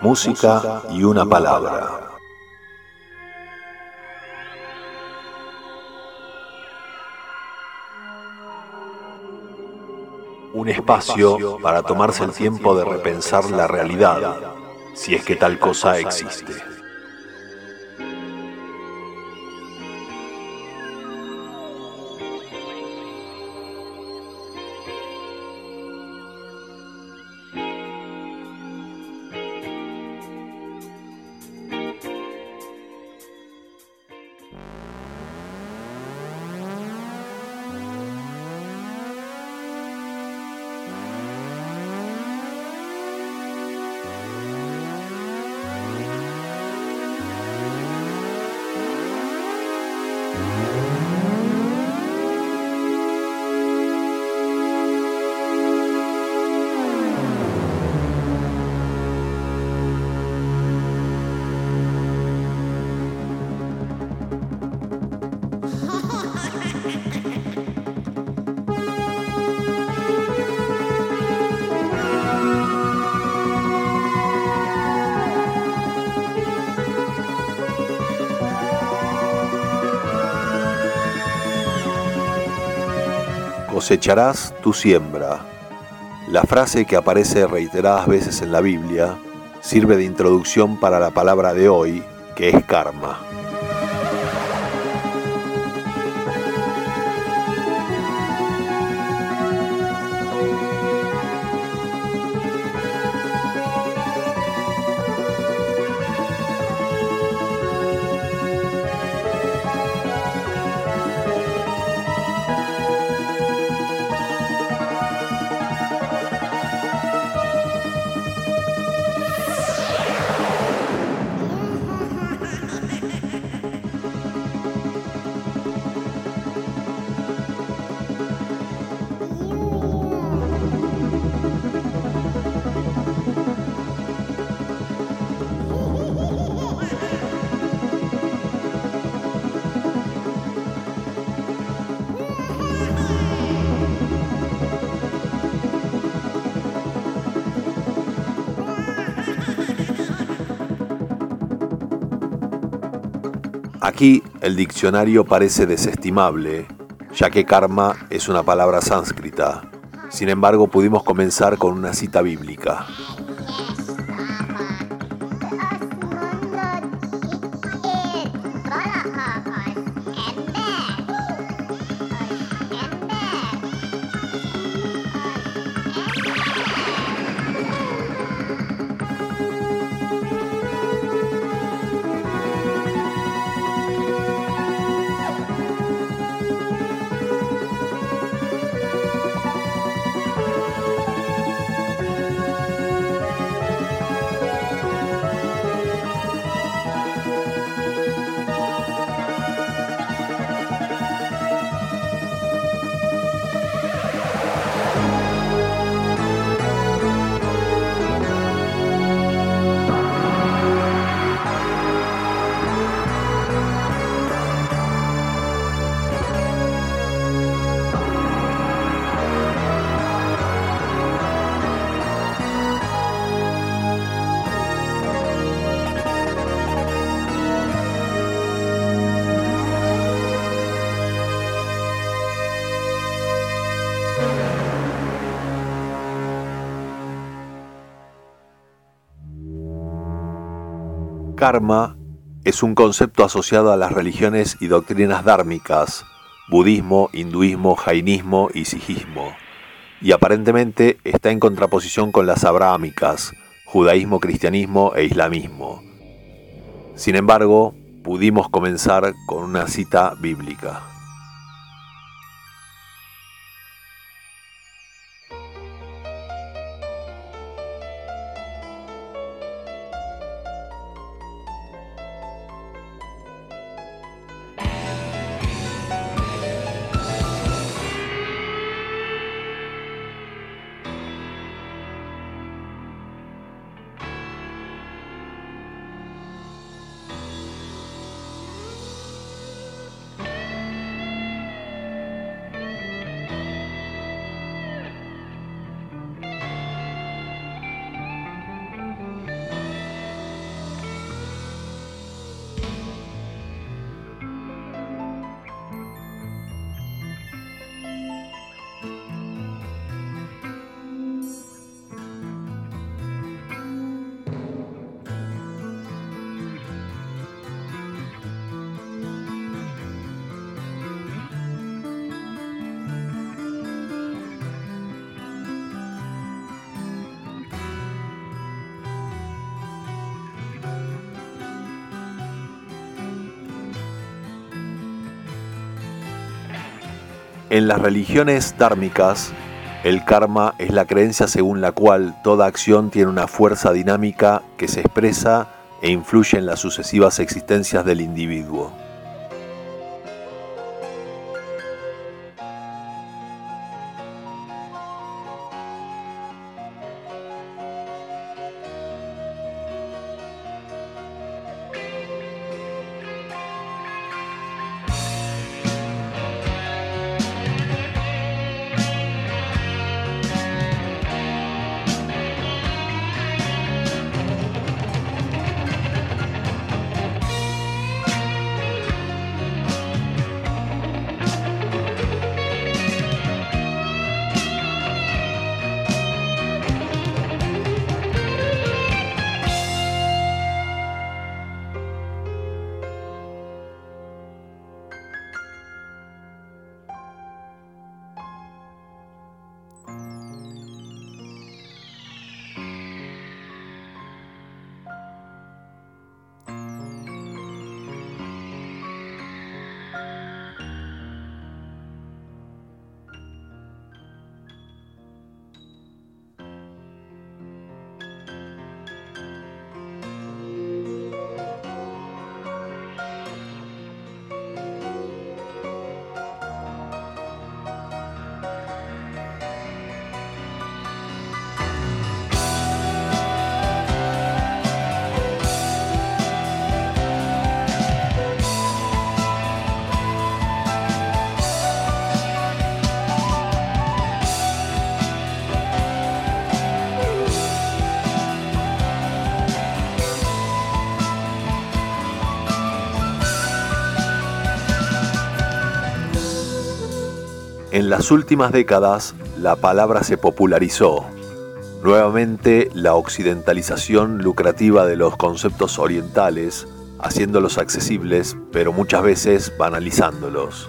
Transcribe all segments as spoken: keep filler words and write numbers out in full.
música y una palabra. Un espacio para tomarse el tiempo de repensar la realidad, si es que tal cosa existe. Cosecharás tu siembra. La frase, que aparece reiteradas veces en la Biblia, sirve de introducción para la palabra de hoy, que es karma. Aquí el diccionario parece desestimable, ya que karma es una palabra sánscrita. Sin embargo, pudimos comenzar con una cita bíblica. Karma es un concepto asociado a las religiones y doctrinas dhármicas, budismo, hinduismo, jainismo y sijismo, y aparentemente está en contraposición con las abrahámicas, judaísmo, cristianismo e islamismo. Sin embargo, pudimos comenzar con una cita bíblica. En las religiones dármicas, el karma es la creencia según la cual toda acción tiene una fuerza dinámica que se expresa e influye en las sucesivas existencias del individuo. En las últimas décadas, la palabra se popularizó. Nuevamente, la occidentalización lucrativa de los conceptos orientales, haciéndolos accesibles, pero muchas veces banalizándolos.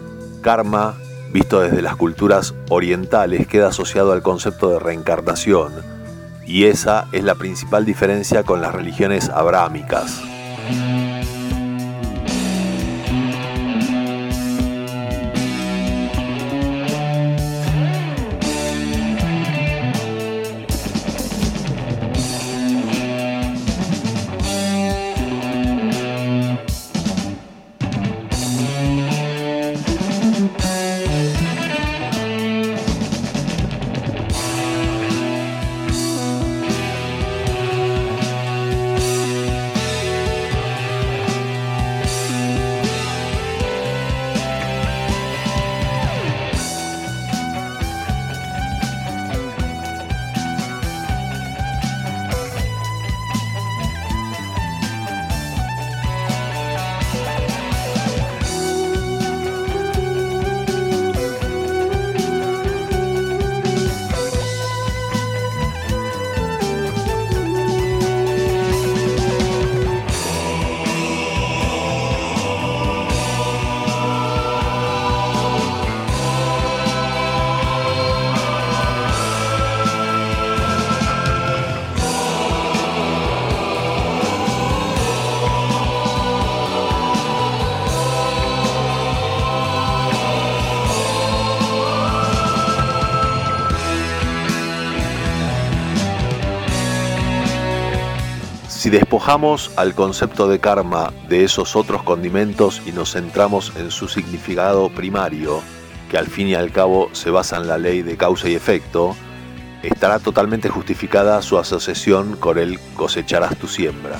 Karma, visto desde las culturas orientales, queda asociado al concepto de reencarnación, y esa es la principal diferencia con las religiones abrahámicas. Si despojamos al concepto de karma de esos otros condimentos y nos centramos en su significado primario, que al fin y al cabo se basa en la ley de causa y efecto, estará totalmente justificada su asociación con el cosecharás tu siembra.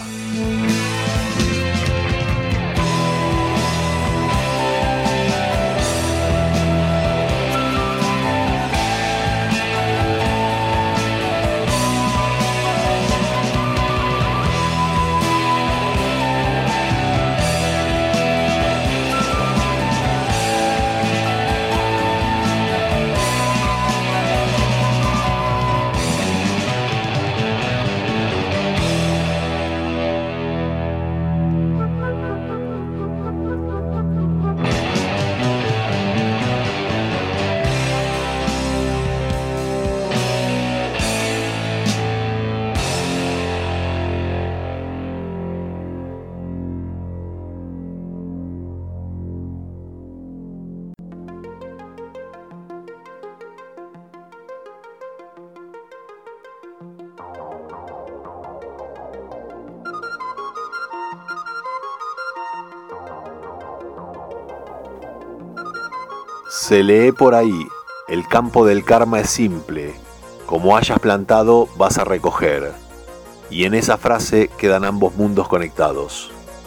Se lee por ahí, el campo del karma es simple, como hayas plantado vas a recoger, y en esa frase quedan ambos mundos conectados.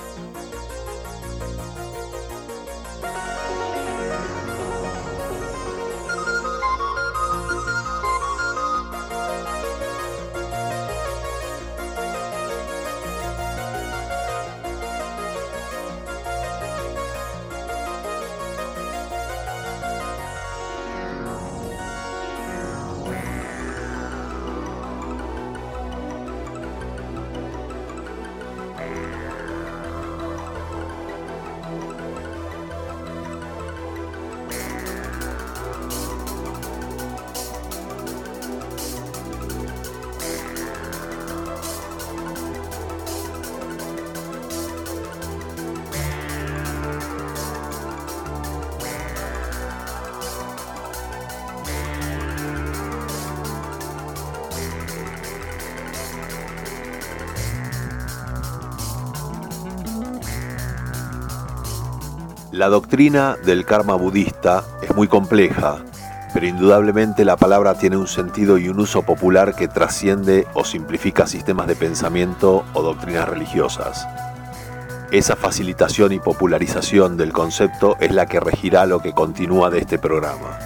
La doctrina del karma budista es muy compleja, pero indudablemente la palabra tiene un sentido y un uso popular que trasciende o simplifica sistemas de pensamiento o doctrinas religiosas. Esa facilitación y popularización del concepto es la que regirá lo que continúa de este programa.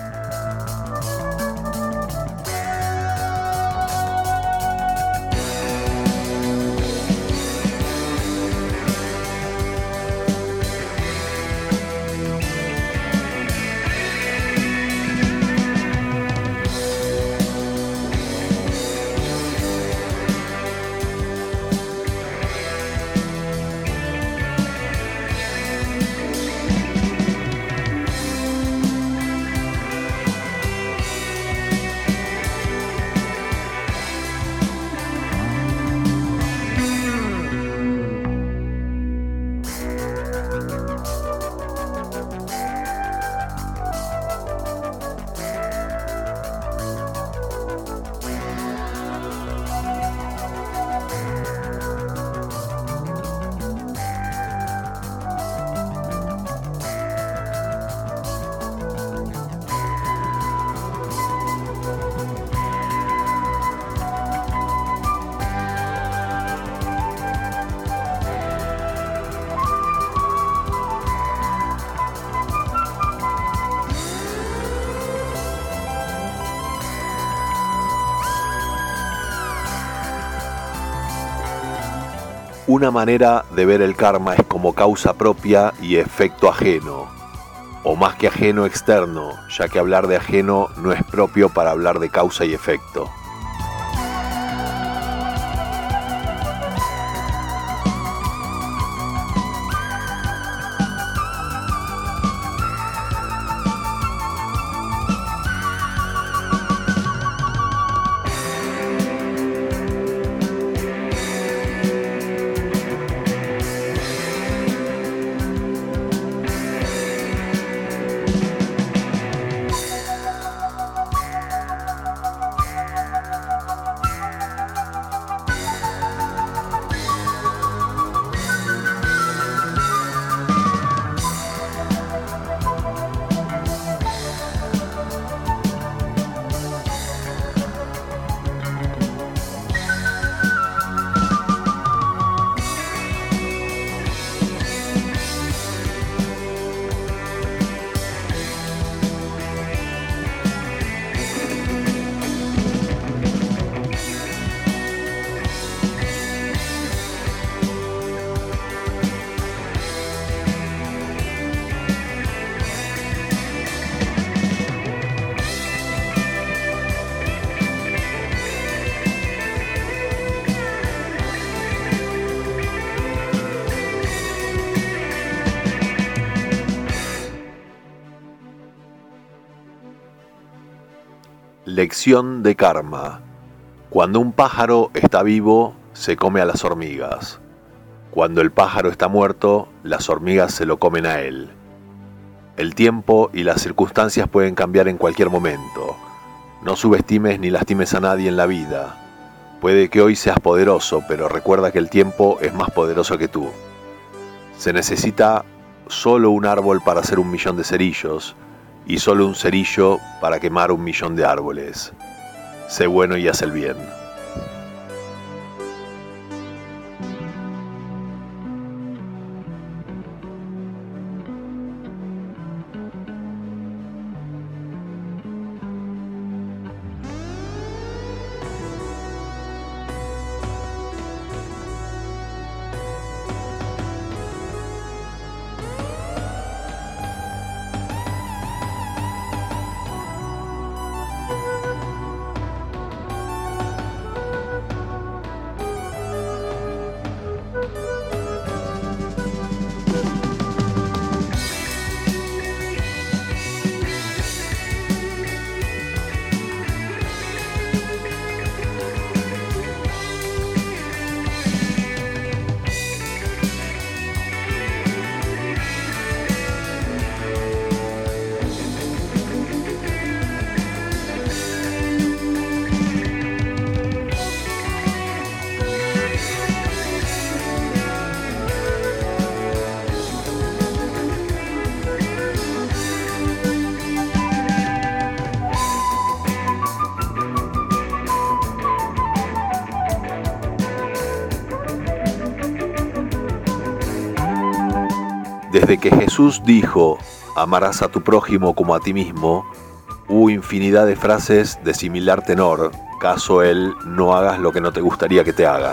Una manera de ver el karma es como causa propia y efecto ajeno, o más que ajeno externo, ya que hablar de ajeno no es propio para hablar de causa y efecto. Lección de karma. Cuando un pájaro está vivo, se come a las hormigas. Cuando el pájaro está muerto, las hormigas se lo comen a él. El tiempo y las circunstancias pueden cambiar en cualquier momento. No subestimes ni lastimes a nadie en la vida. Puede que hoy seas poderoso, pero recuerda que el tiempo es más poderoso que tú. Se necesita solo un árbol para hacer un millón de cerillos, y solo un cerillo para quemar un millón de árboles. Sé bueno y haz el bien. Desde que Jesús dijo, amarás a tu prójimo como a ti mismo, hubo infinidad de frases de similar tenor, caso él, no hagas lo que no te gustaría que te hagan.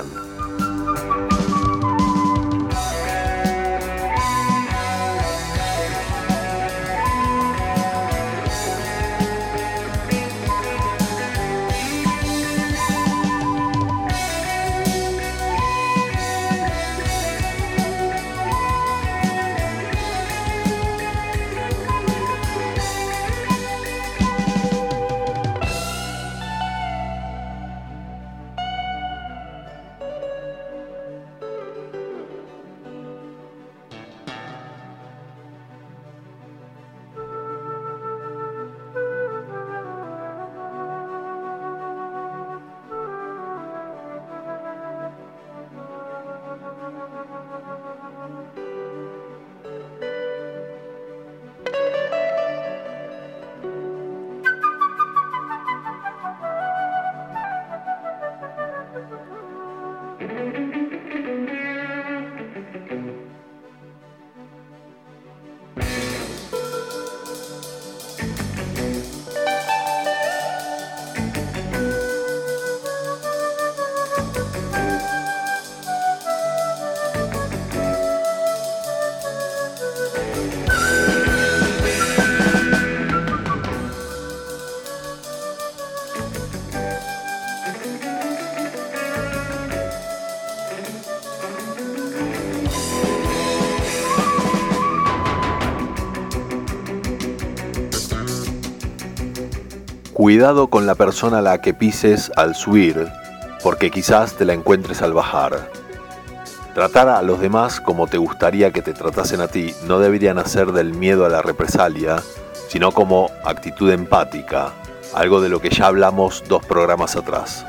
Cuidado con la persona a la que pises al subir, porque quizás te la encuentres al bajar. Tratar a los demás como te gustaría que te tratasen a ti no debería nacer del miedo a la represalia, sino como actitud empática, algo de lo que ya hablamos dos programas atrás.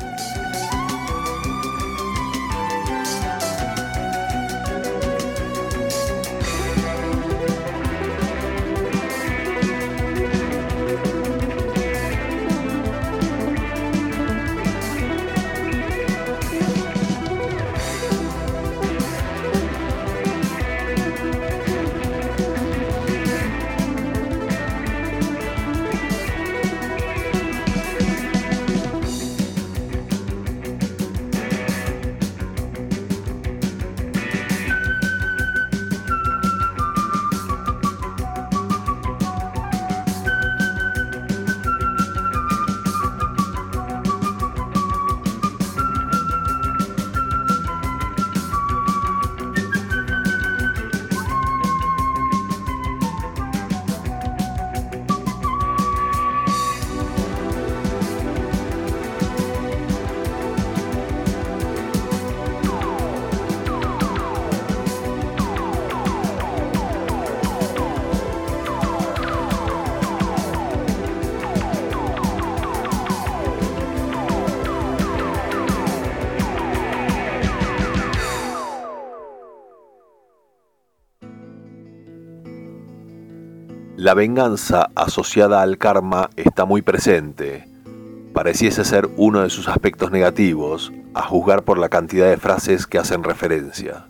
La venganza asociada al karma está muy presente. Pareciese ser uno de sus aspectos negativos, a juzgar por la cantidad de frases que hacen referencia.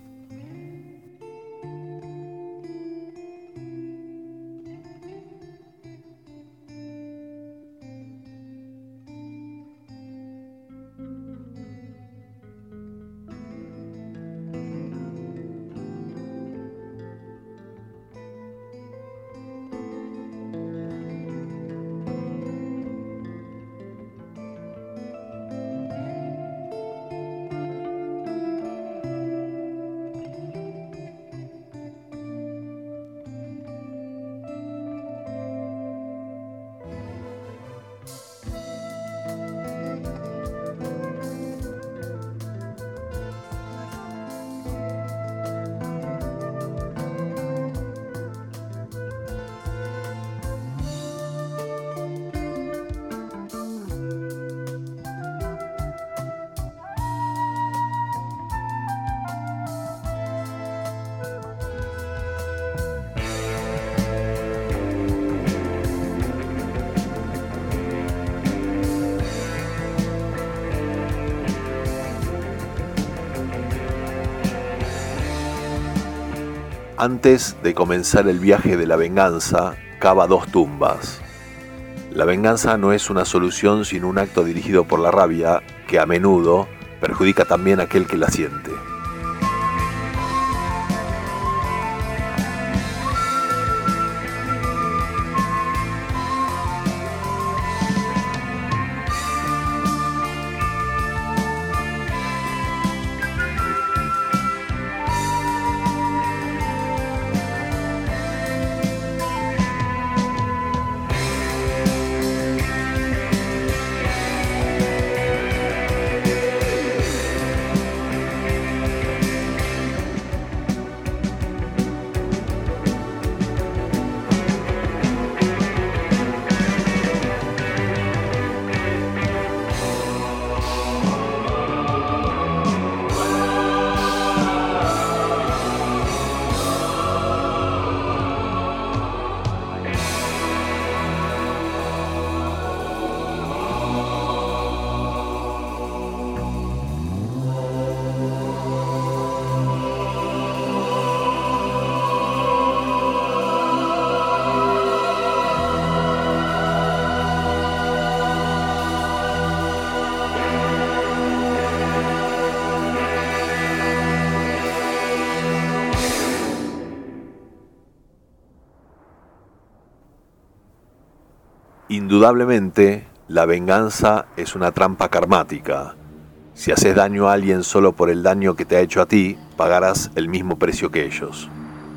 Antes de comenzar el viaje de la venganza, cava dos tumbas. La venganza no es una solución sino un acto dirigido por la rabia que a menudo perjudica también a aquel que la siente. Indudablemente, la venganza es una trampa karmática. Si haces daño a alguien solo por el daño que te ha hecho a ti, pagarás el mismo precio que ellos.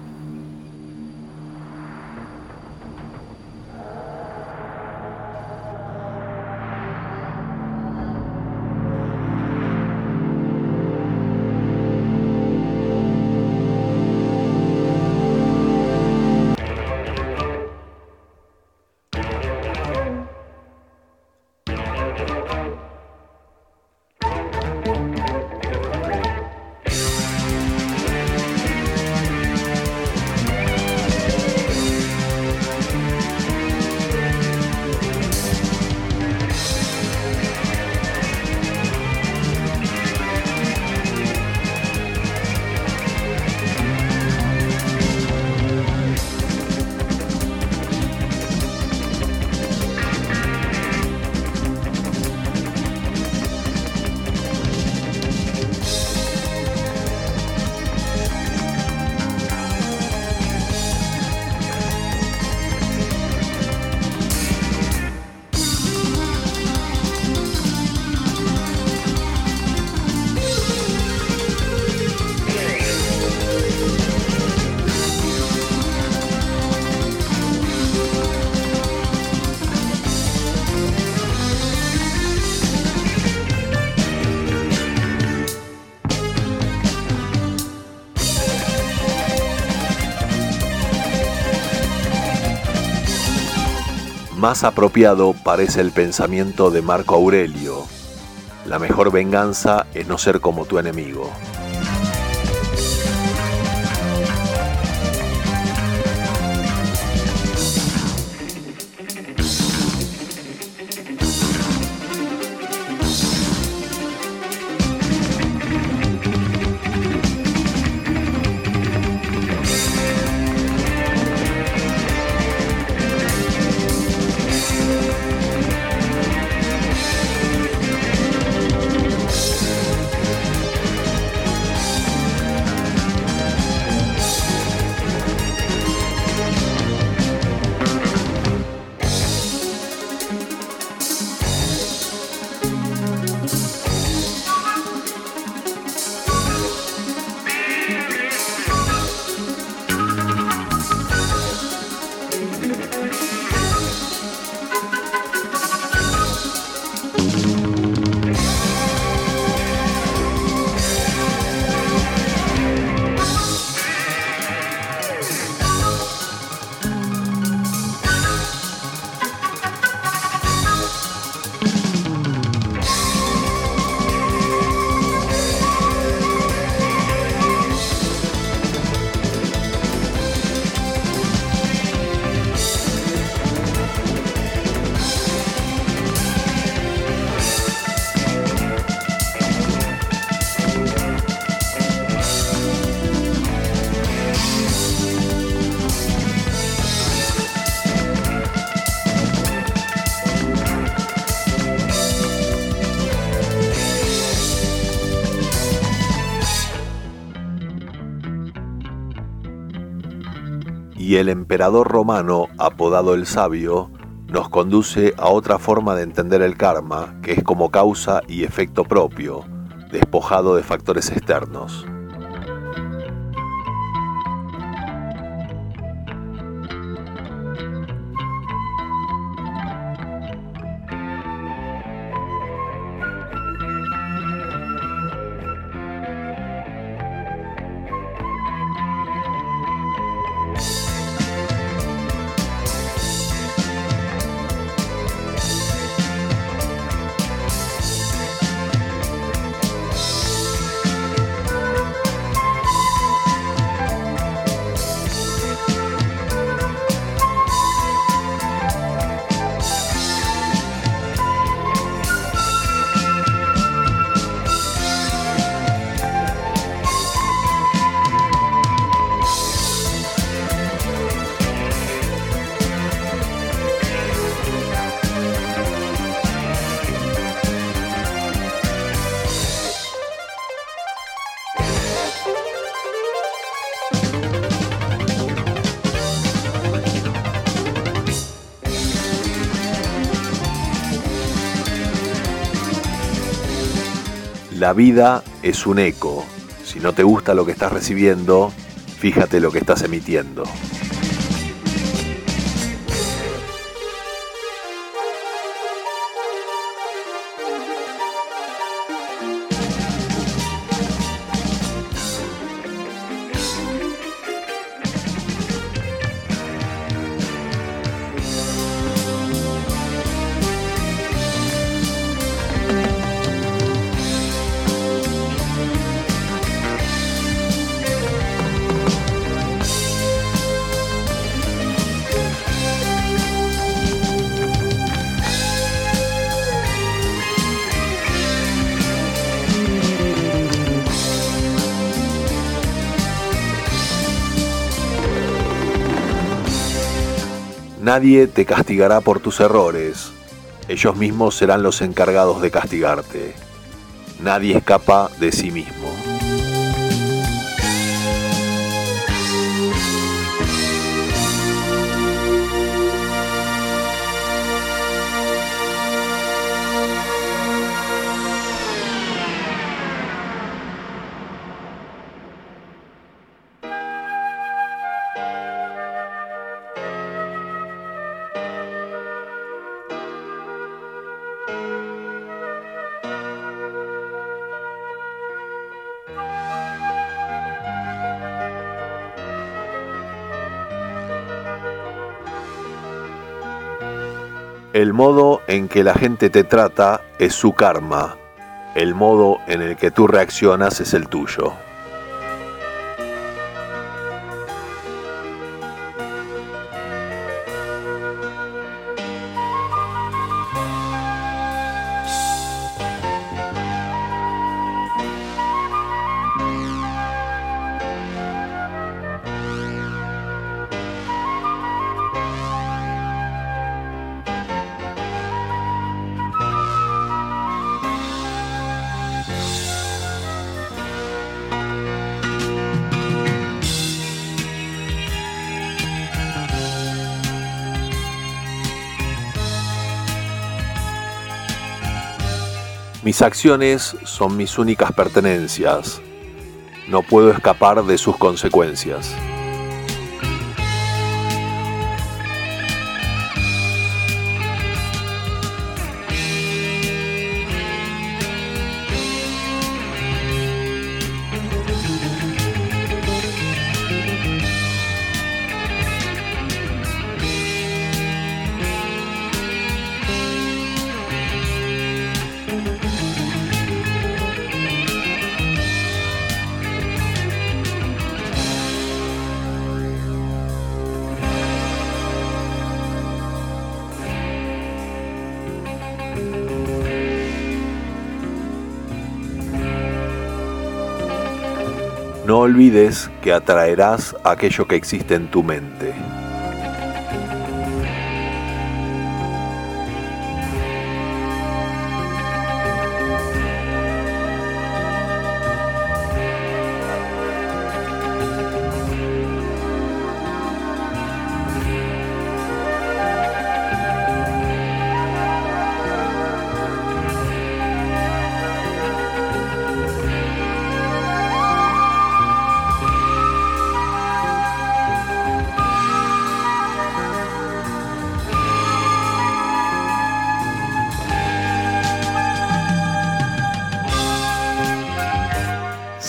Más apropiado parece el pensamiento de Marco Aurelio: la mejor venganza es no ser como tu enemigo. Y el emperador romano, apodado el Sabio, nos conduce a otra forma de entender el karma, que es como causa y efecto propio, despojado de factores externos. La vida es un eco. Si no te gusta lo que estás recibiendo, fíjate lo que estás emitiendo. Nadie te castigará por tus errores. Ellos mismos serán los encargados de castigarte. Nadie escapa de sí mismo. El modo en que la gente te trata es su karma. El modo en el que tú reaccionas es el tuyo. Mis acciones son mis únicas pertenencias. No puedo escapar de sus consecuencias. No olvides que atraerás aquello que existe en tu mente.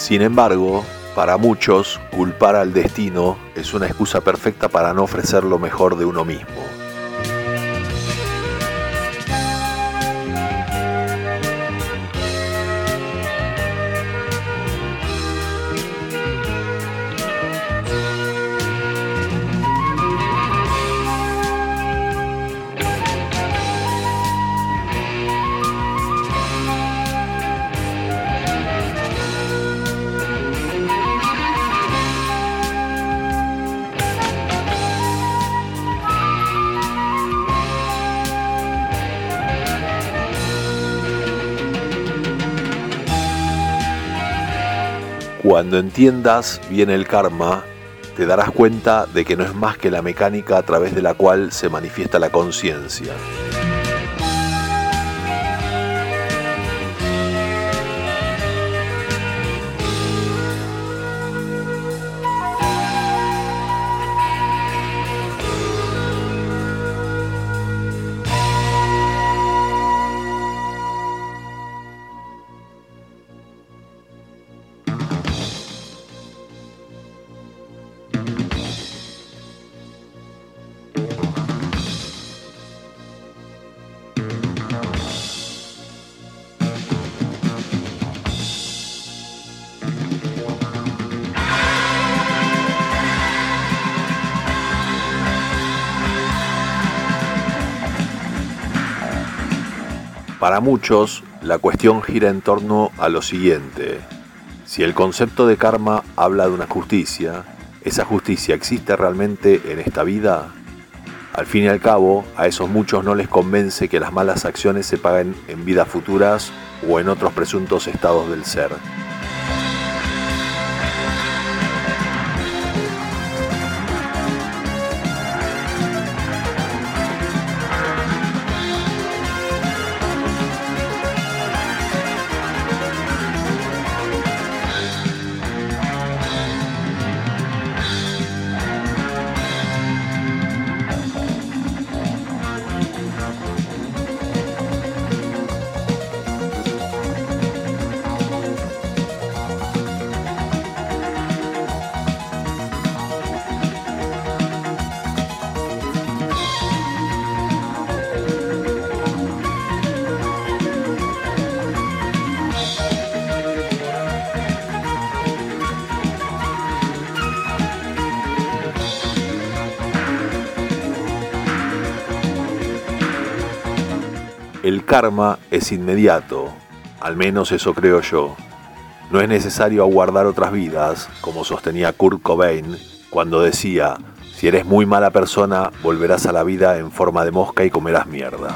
Sin embargo, para muchos, culpar al destino es una excusa perfecta para no ofrecer lo mejor de uno mismo. Cuando entiendas bien el karma, te darás cuenta de que no es más que la mecánica a través de la cual se manifiesta la conciencia. Para muchos, la cuestión gira en torno a lo siguiente. Si el concepto de karma habla de una justicia, ¿esa justicia existe realmente en esta vida? Al fin y al cabo, a esos muchos no les convence que las malas acciones se paguen en vidas futuras o en otros presuntos estados del ser. El karma es inmediato, al menos eso creo yo. No es necesario aguardar otras vidas, como sostenía Kurt Cobain cuando decía: si eres muy mala persona, volverás a la vida en forma de mosca y comerás mierda.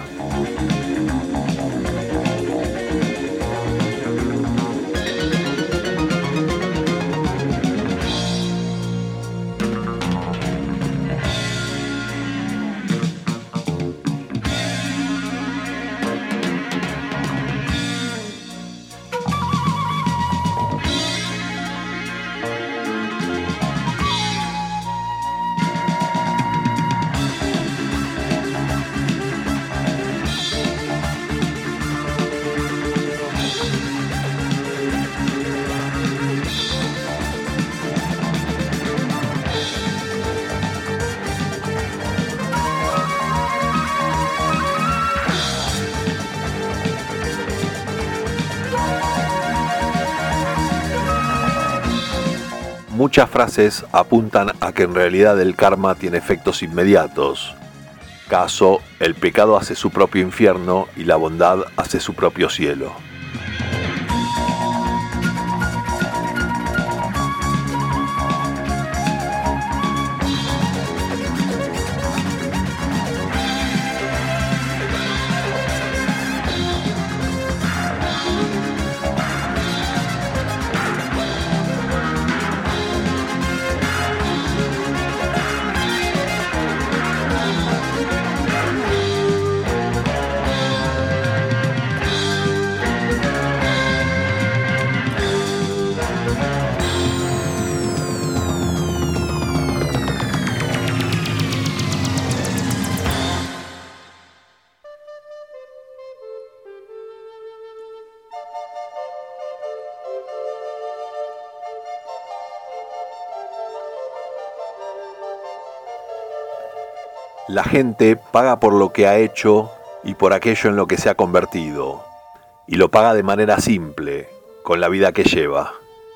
Muchas frases apuntan a que en realidad el karma tiene efectos inmediatos. Caso, el pecado hace su propio infierno y la bondad hace su propio cielo. La gente paga por lo que ha hecho y por aquello en lo que se ha convertido, y lo paga de manera simple, con la vida que lleva.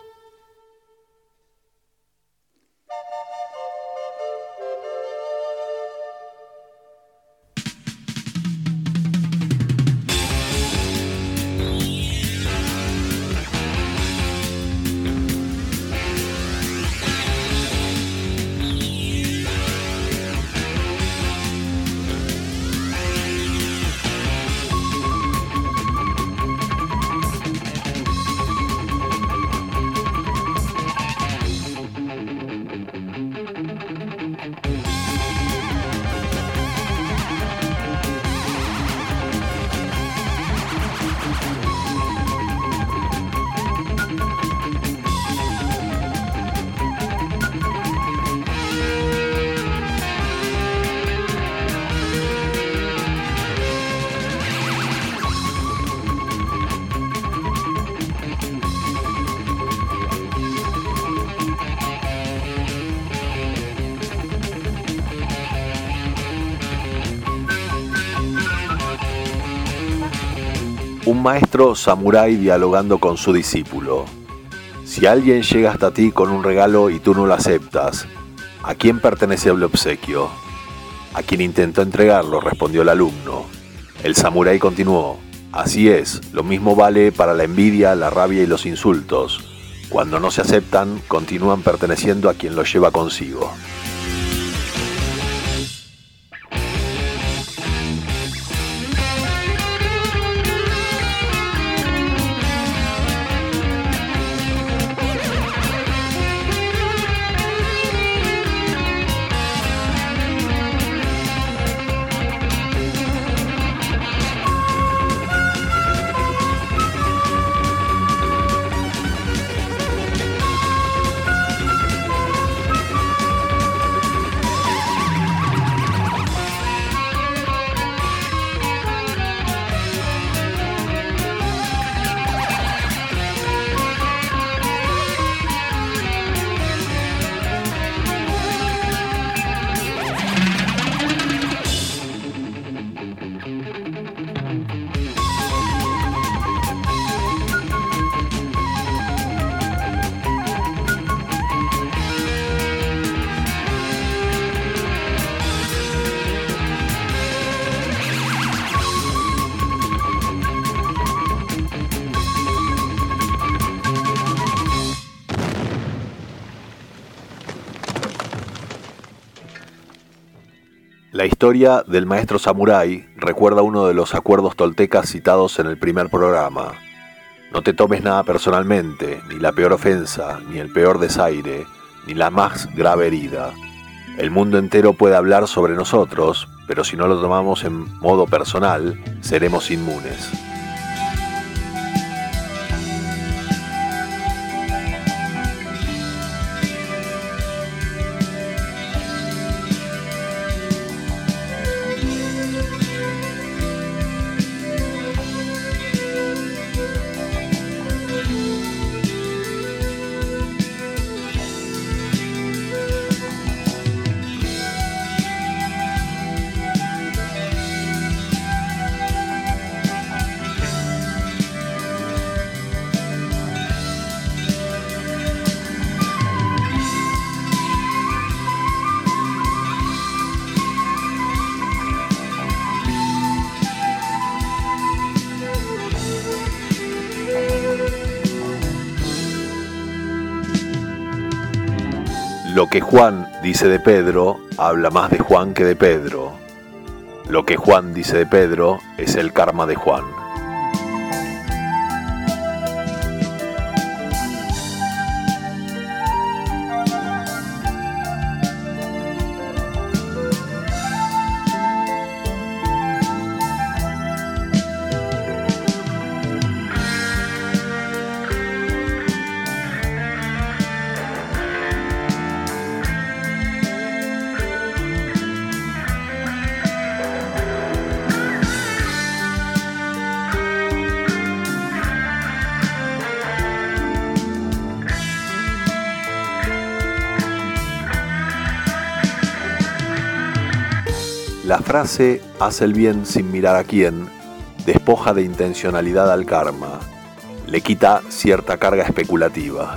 Un maestro samurái dialogando con su discípulo. Si alguien llega hasta ti con un regalo y tú no lo aceptas, ¿a quién pertenece el obsequio? A quien intentó entregarlo, respondió el alumno. El samurái continuó. Así es, lo mismo vale para la envidia, la rabia y los insultos. Cuando no se aceptan, continúan perteneciendo a quien los lleva consigo. La historia del maestro samurái recuerda uno de los acuerdos toltecas citados en el primer programa. No te tomes nada personalmente, ni la peor ofensa, ni el peor desaire, ni la más grave herida. El mundo entero puede hablar sobre nosotros, pero si no lo tomamos en modo personal, seremos inmunes. Lo que Juan dice de Pedro, habla más de Juan que de Pedro. Lo que Juan dice de Pedro es el karma de Juan. La frase «haz el bien sin mirar a quién» despoja de intencionalidad al karma, le quita cierta carga especulativa.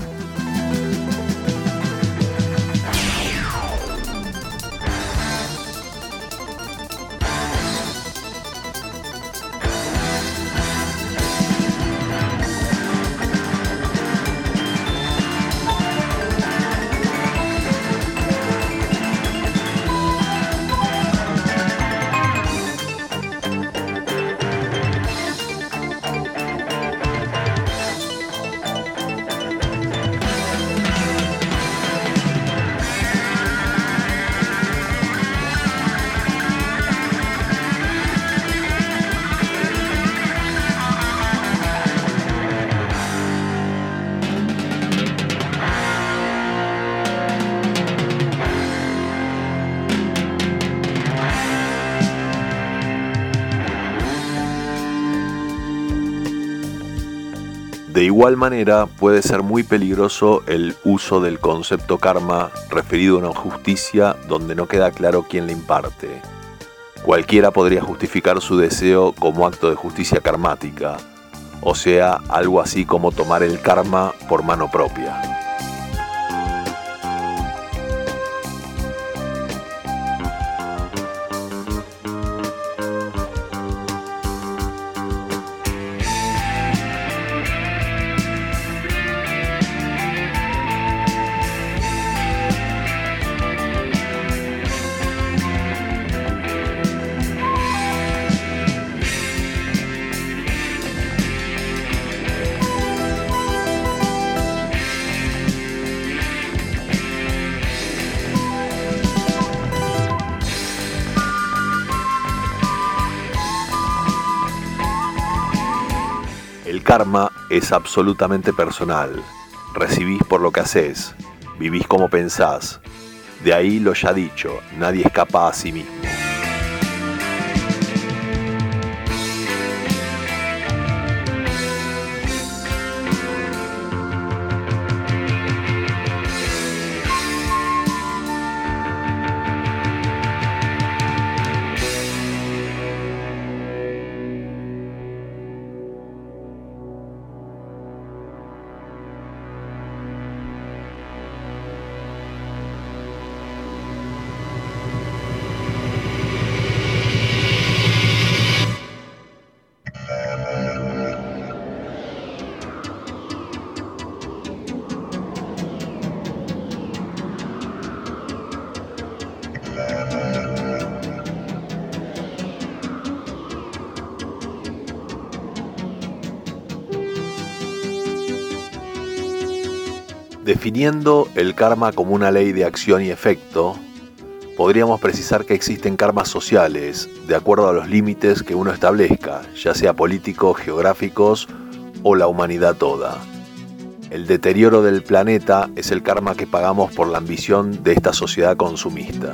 De igual manera, puede ser muy peligroso el uso del concepto karma referido a una justicia donde no queda claro quién le imparte. Cualquiera podría justificar su deseo como acto de justicia karmática, o sea, algo así como tomar el karma por mano propia. El karma es absolutamente personal. Recibís por lo que haces, vivís como pensás. De ahí lo ya dicho, nadie escapa a sí mismo. Definiendo el karma como una ley de acción y efecto, podríamos precisar que existen karmas sociales, de acuerdo a los límites que uno establezca, ya sea políticos, geográficos o la humanidad toda. El deterioro del planeta es el karma que pagamos por la ambición de esta sociedad consumista.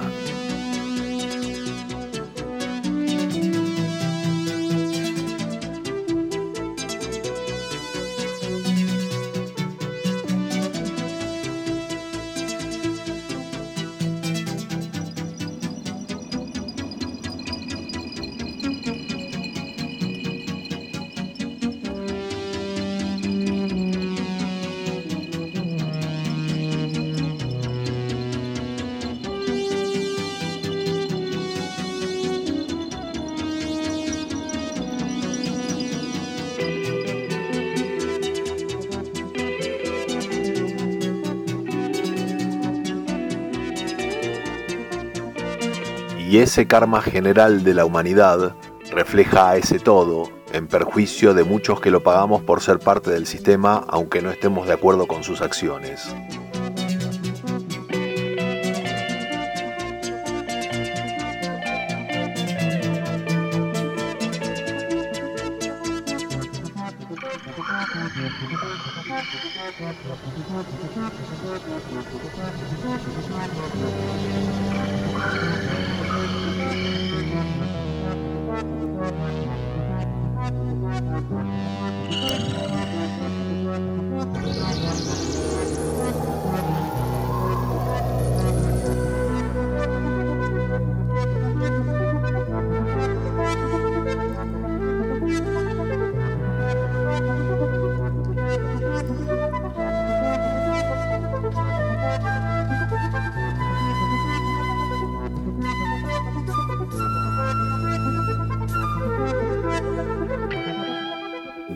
Y ese karma general de la humanidad refleja a ese todo, en perjuicio de muchos que lo pagamos por ser parte del sistema, aunque no estemos de acuerdo con sus acciones.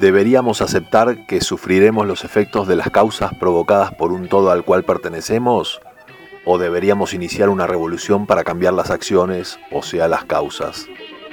¿Deberíamos aceptar que sufriremos los efectos de las causas provocadas por un todo al cual pertenecemos? ¿O deberíamos iniciar una revolución para cambiar las acciones, o sea, las causas?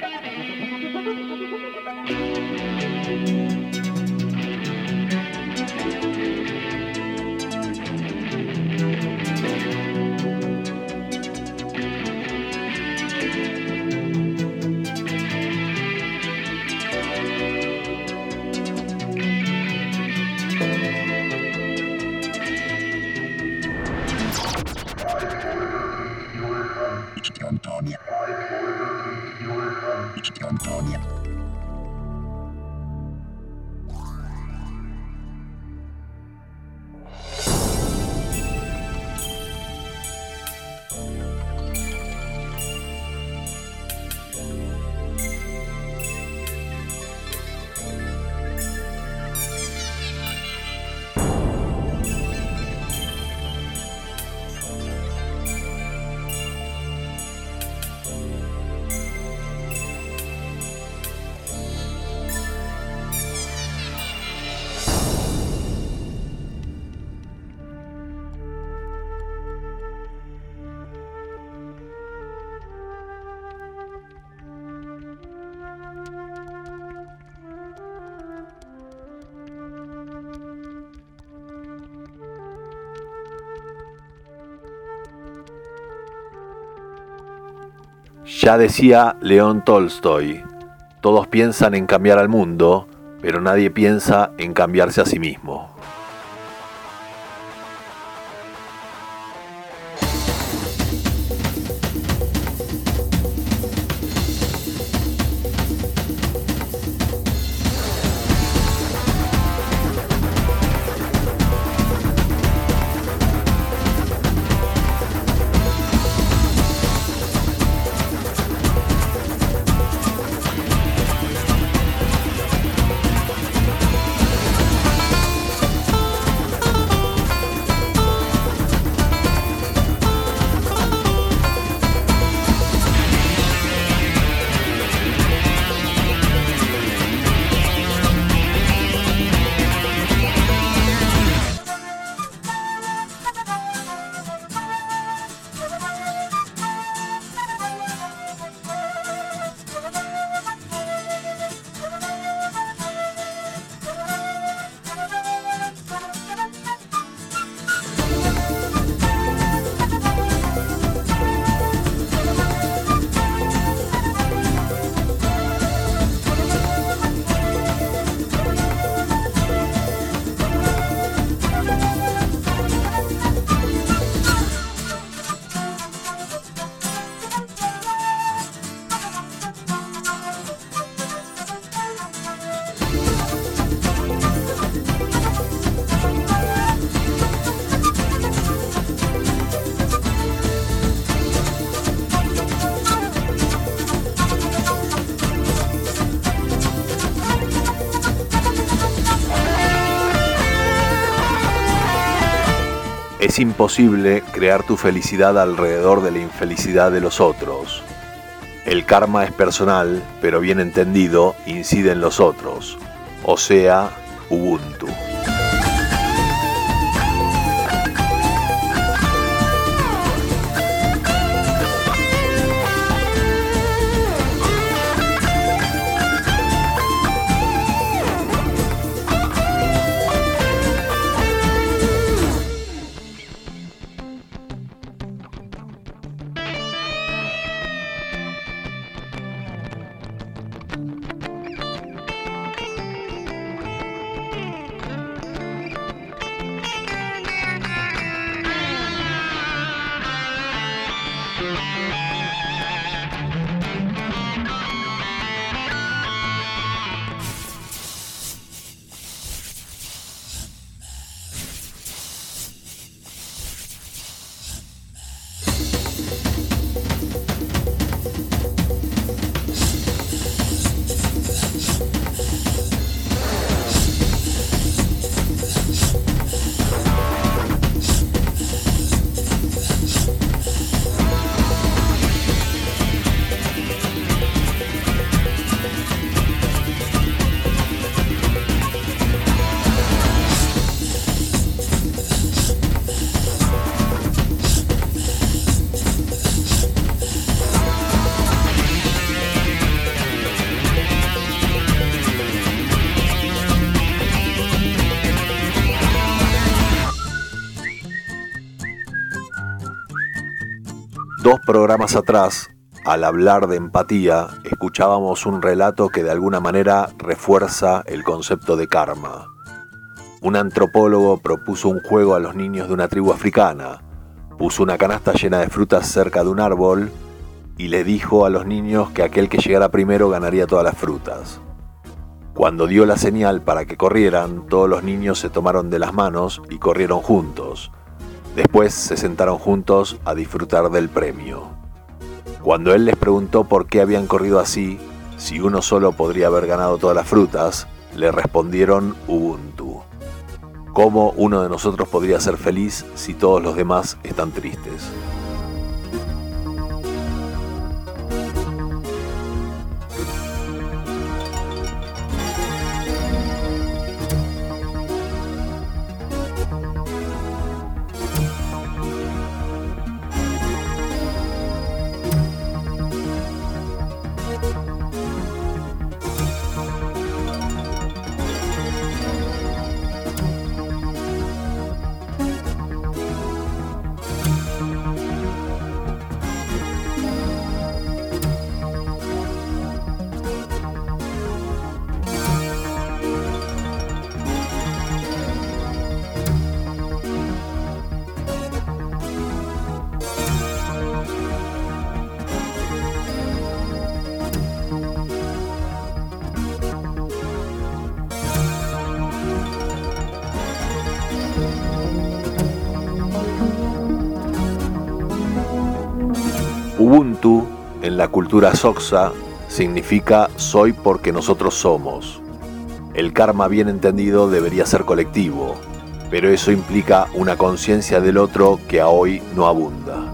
Ya decía León Tolstoy, todos piensan en cambiar al mundo, pero nadie piensa en cambiarse a sí mismo. Es imposible crear tu felicidad alrededor de la infelicidad de los otros. El karma es personal, pero bien entendido, incide en los otros, o sea, Ubuntu. Dos programas atrás, al hablar de empatía, escuchábamos un relato que de alguna manera refuerza el concepto de karma. Un antropólogo propuso un juego a los niños de una tribu africana, puso una canasta llena de frutas cerca de un árbol y le dijo a los niños que aquel que llegara primero ganaría todas las frutas. Cuando dio la señal para que corrieran, todos los niños se tomaron de las manos y corrieron juntos. Después se sentaron juntos a disfrutar del premio. Cuando él les preguntó por qué habían corrido así, si uno solo podría haber ganado todas las frutas, le respondieron Ubuntu. ¿Cómo uno de nosotros podría ser feliz si todos los demás están tristes? Ubuntu, en la cultura Xhosa, significa soy porque nosotros somos. El karma bien entendido debería ser colectivo, pero eso implica una conciencia del otro que a hoy no abunda.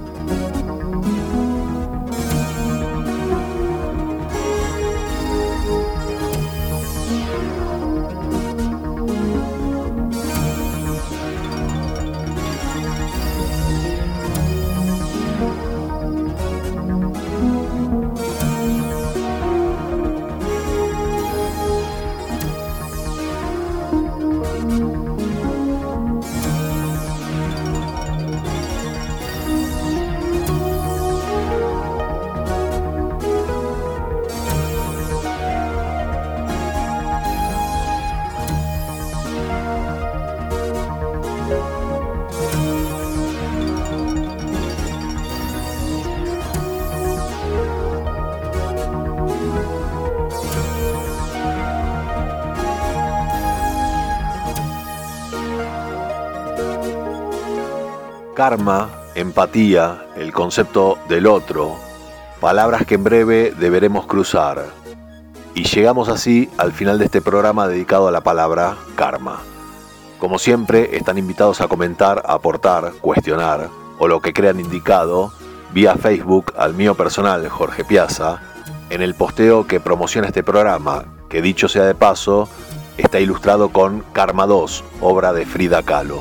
Karma, empatía, el concepto del otro, palabras que en breve deberemos cruzar. Y llegamos así al final de este programa dedicado a la palabra karma. Como siempre, están invitados a comentar, aportar, cuestionar o lo que crean indicado vía Facebook al mío personal, Jorge Piazza, en el posteo que promociona este programa, que dicho sea de paso, está ilustrado con Karma dos, obra de Frida Kahlo.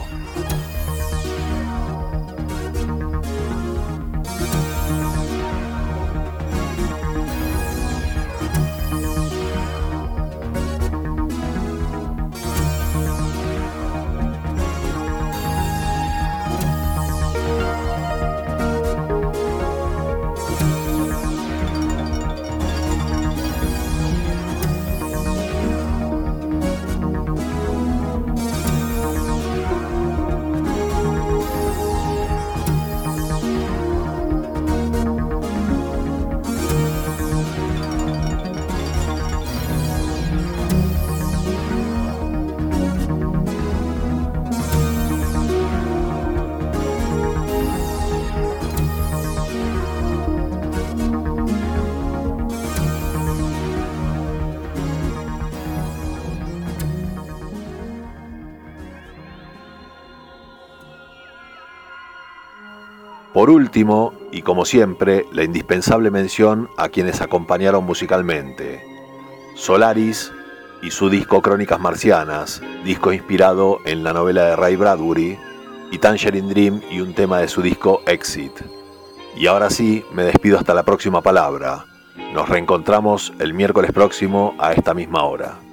Por último, y como siempre, la indispensable mención a quienes acompañaron musicalmente. Solaris y su disco Crónicas Marcianas, disco inspirado en la novela de Ray Bradbury, y Tangerine Dream y un tema de su disco Exit. Y ahora sí, me despido hasta la próxima palabra. Nos reencontramos el miércoles próximo a esta misma hora.